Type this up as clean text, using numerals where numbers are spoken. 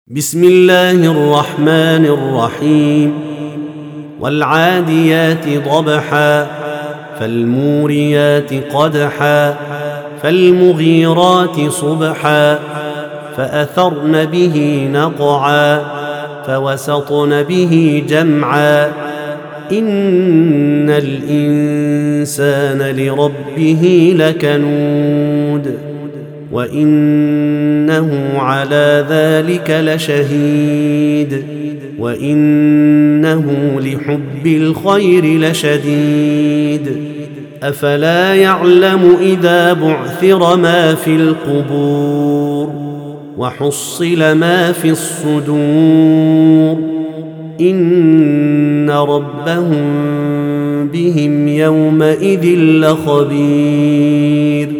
بسم الله الرحمن الرحيم والعاديات ضبحا فالموريات قدحا فالمغيرات صبحا فأثرن به نقعا فوسطن به جمعا إن الإنسان لربه لكنود وإنه على ذلك لشهيد وإنه لحب الخير لشديد أفلا يعلم إذا بعثر ما في القبور وحصل ما في الصدور إن ربهم بهم يومئذ لخبير